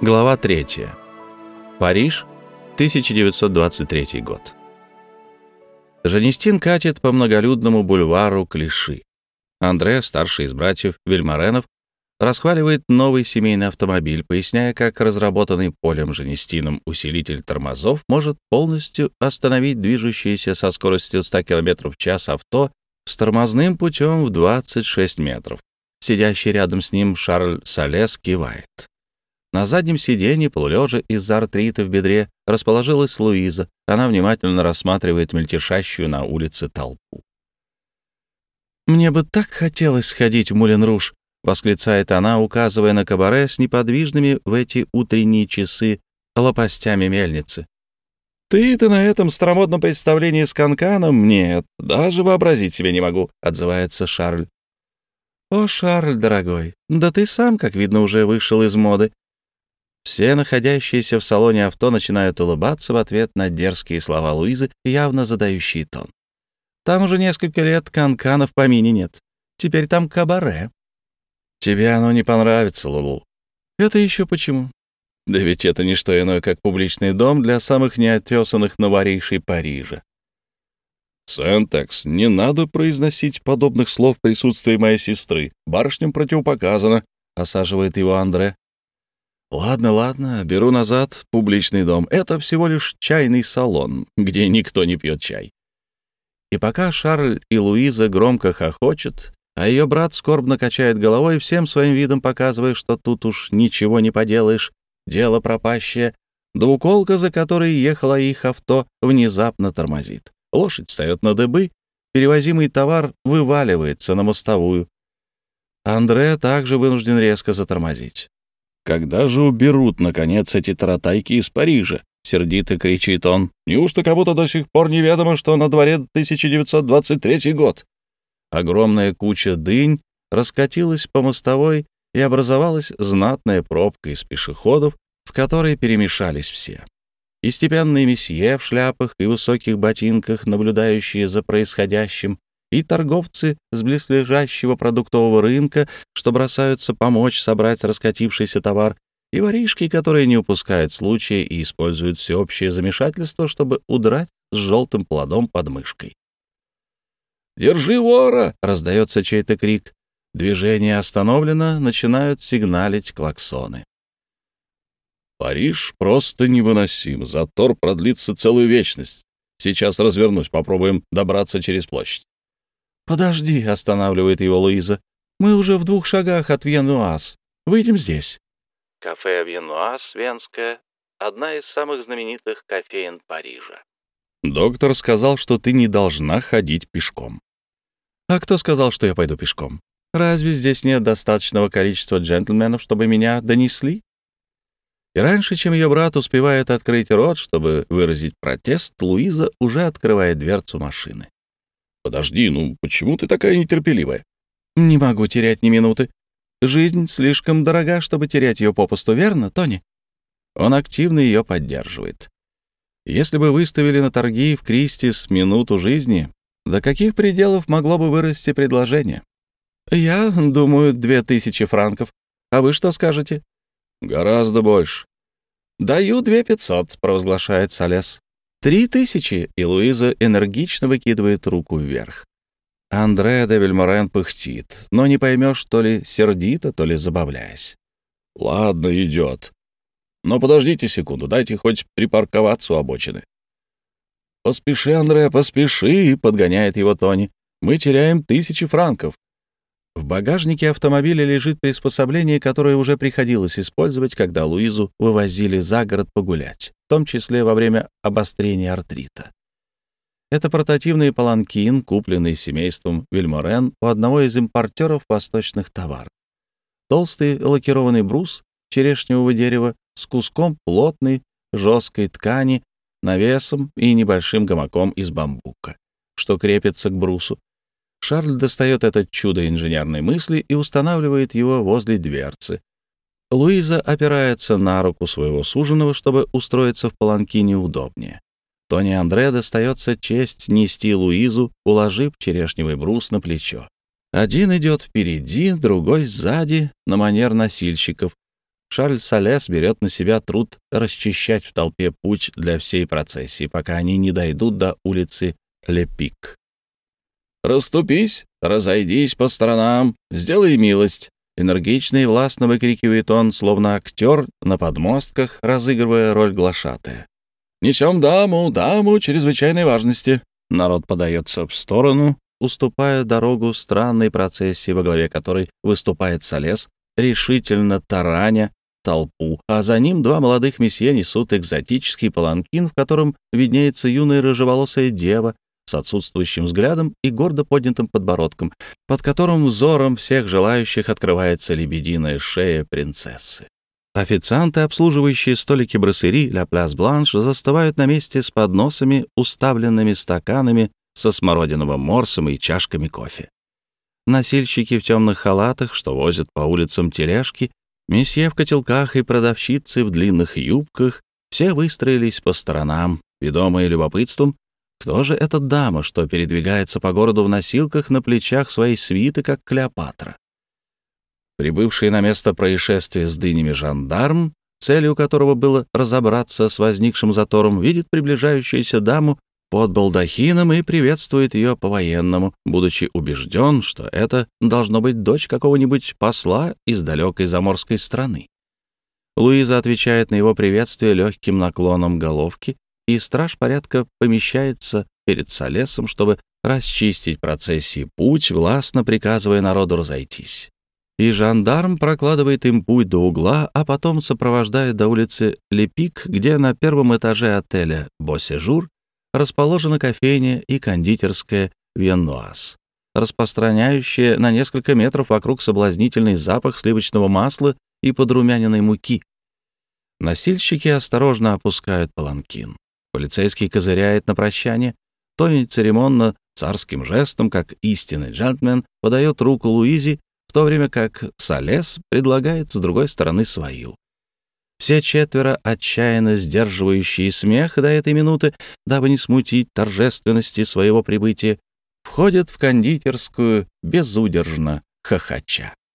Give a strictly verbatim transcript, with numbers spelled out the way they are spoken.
Глава третья. Париж, тысяча девятьсот двадцать третий год. Жанестин катит по многолюдному бульвару Клиши. Андре, старший из братьев Вильморенов, расхваливает новый семейный автомобиль, поясняя, как разработанный Полем Жанестином усилитель тормозов может полностью остановить движущееся со скоростью ста километров в час авто с тормозным путем в двадцать шесть метров. Сидящий рядом с ним Шарль Салес кивает. На заднем сиденье, полулежа из-за артрита в бедре, расположилась Луиза. Она внимательно рассматривает мельтешащую на улице толпу. «Мне бы так хотелось сходить в Мулен-Руж», — восклицает она, указывая на кабаре с неподвижными в эти утренние часы лопастями мельницы. «Ты-то на этом старомодном представлении с канканом? Нет, даже вообразить себе не могу», — отзывается Шарль. «О, Шарль, дорогой, да ты сам, как видно, уже вышел из моды». Все находящиеся в салоне авто начинают улыбаться в ответ на дерзкие слова Луизы, явно задающие тон. «Там уже несколько лет канкана в помине нет. Теперь там кабаре». «Тебе оно не понравится, Лулу». «Это еще почему?» «Да ведь это не что иное, как публичный дом для самых неотесанных новорейшей Парижа». «Сентекс, не надо произносить подобных слов в присутствии моей сестры. Барышням противопоказано», — осаживает его Андре. «Ладно, ладно, беру назад публичный дом. Это всего лишь чайный салон, где никто не пьет чай». И пока Шарль и Луиза громко хохочут, а ее брат скорбно качает головой, всем своим видом показывая, что тут уж ничего не поделаешь, дело пропащее, двуколка, за которой ехало их авто, внезапно тормозит. Лошадь встает на дыбы, перевозимый товар вываливается на мостовую. Андре также вынужден резко затормозить. «Когда же уберут, наконец, эти таратайки из Парижа?» — сердито кричит он. «Неужто кому-то до сих пор неведомо, что на дворе тысяча девятьсот двадцать третий год?» Огромная куча дынь раскатилась по мостовой, и образовалась знатная пробка из пешеходов, в которой перемешались все. И степенные месье в шляпах и высоких ботинках, наблюдающие за происходящим, и торговцы с близлежащего продуктового рынка, что бросаются помочь собрать раскатившийся товар, и воришки, которые не упускают случая и используют всеобщее замешательство, чтобы удрать с желтым плодом под мышкой. «Держи вора!» — раздается чей-то крик. Движение остановлено, начинают сигналить клаксоны. «Париж просто невыносим. Затор продлится целую вечность. Сейчас развернусь, попробуем добраться через площадь». «Подожди», — останавливает его Луиза. «Мы уже в двух шагах от Вьенуаз. Выйдем здесь». Кафе Вьенуаз, венское, одна из самых знаменитых кофеен Парижа. «Доктор сказал, что ты не должна ходить пешком». «А кто сказал, что я пойду пешком? Разве здесь нет достаточного количества джентльменов, чтобы меня донесли?» И раньше, чем ее брат успевает открыть рот, чтобы выразить протест, Луиза уже открывает дверцу машины. «Подожди, ну почему ты такая нетерпеливая?» «Не могу терять ни минуты. Жизнь слишком дорога, чтобы терять ее попусту, верно, Тони?» Он активно ее поддерживает. Если бы выставили на торги в Кристис минуту жизни, до каких пределов могло бы вырасти предложение? «Я думаю, две тысячи франков. А вы что скажете?» «Гораздо больше». «Даю две пятьсот», — провозглашает Салес. «Три тысячи», и Луиза энергично выкидывает руку вверх. Андре де Вильморен пыхтит, но не поймешь, то ли сердито, то ли забавляясь. «Ладно, идет. Но подождите секунду, дайте хоть припарковаться у обочины». «Поспеши, Андре, поспеши», — подгоняет его Тони. «Мы теряем тысячи франков». В багажнике автомобиля лежит приспособление, которое уже приходилось использовать, когда Луизу вывозили за город погулять, в том числе во время обострения артрита. Это портативный паланкин, купленный семейством Вильморен у одного из импортеров восточных товаров. Толстый лакированный брус черешневого дерева с куском плотной, жесткой ткани, навесом и небольшим гамаком из бамбука, что крепится к брусу. Шарль достает это чудо инженерной мысли и устанавливает его возле дверцы. Луиза опирается на руку своего суженого, чтобы устроиться в паланкине удобнее. Тони Андре достается честь нести Луизу, уложив черешневый брус на плечо. Один идет впереди, другой сзади, на манер носильщиков. Шарль Салес берет на себя труд расчищать в толпе путь для всей процессии, пока они не дойдут до улицы Ле-Пик. «Расступись, разойдись по сторонам, сделай милость!» Энергично и властно выкрикивает он, словно актер на подмостках, разыгрывая роль глашатая. «Несем даму, даму чрезвычайной важности!» Народ подается в сторону, уступая дорогу странной процессии, во главе которой выступает Салес, решительно тараня толпу, а за ним два молодых месье несут экзотический паланкин, в котором виднеется юная рыжеволосая дева с отсутствующим взглядом и гордо поднятым подбородком, под которым взором всех желающих открывается лебединая шея принцессы. Официанты, обслуживающие столики брасserie «Ля Пляс Бланш», застывают на месте с подносами, уставленными стаканами со смородиновым морсом и чашками кофе. Носильщики в темных халатах, что возят по улицам тележки, месье в котелках и продавщицы в длинных юбках, все выстроились по сторонам, ведомые любопытством, кто же эта дама, что передвигается по городу в носилках на плечах своей свиты, как Клеопатра. Прибывший на место происшествия с дынями жандарм, целью которого было разобраться с возникшим затором, видит приближающуюся даму под балдахином и приветствует ее по-военному, будучи убежден, что это должно быть дочь какого-нибудь посла из далекой заморской страны. Луиза отвечает на его приветствие легким наклоном головки, и страж порядка помещается перед Салесом, чтобы расчистить процессии путь, властно приказывая народу разойтись. И жандарм прокладывает им путь до угла, а потом сопровождает до улицы Ле-Пик, где на первом этаже отеля «Бо-Сежур» расположена кофейня и кондитерская «Веннуаз», распространяющая на несколько метров вокруг соблазнительный запах сливочного масла и подрумяненной муки. Носильщики осторожно опускают паланкин. Полицейский козыряет на прощание. Тони церемонно, царским жестом, как истинный джентльмен, подает руку Луизе, в то время как Салес предлагает с другой стороны свою. Все четверо, отчаянно сдерживающие смех до этой минуты, дабы не смутить торжественности своего прибытия, входят в кондитерскую безудержно хохоча.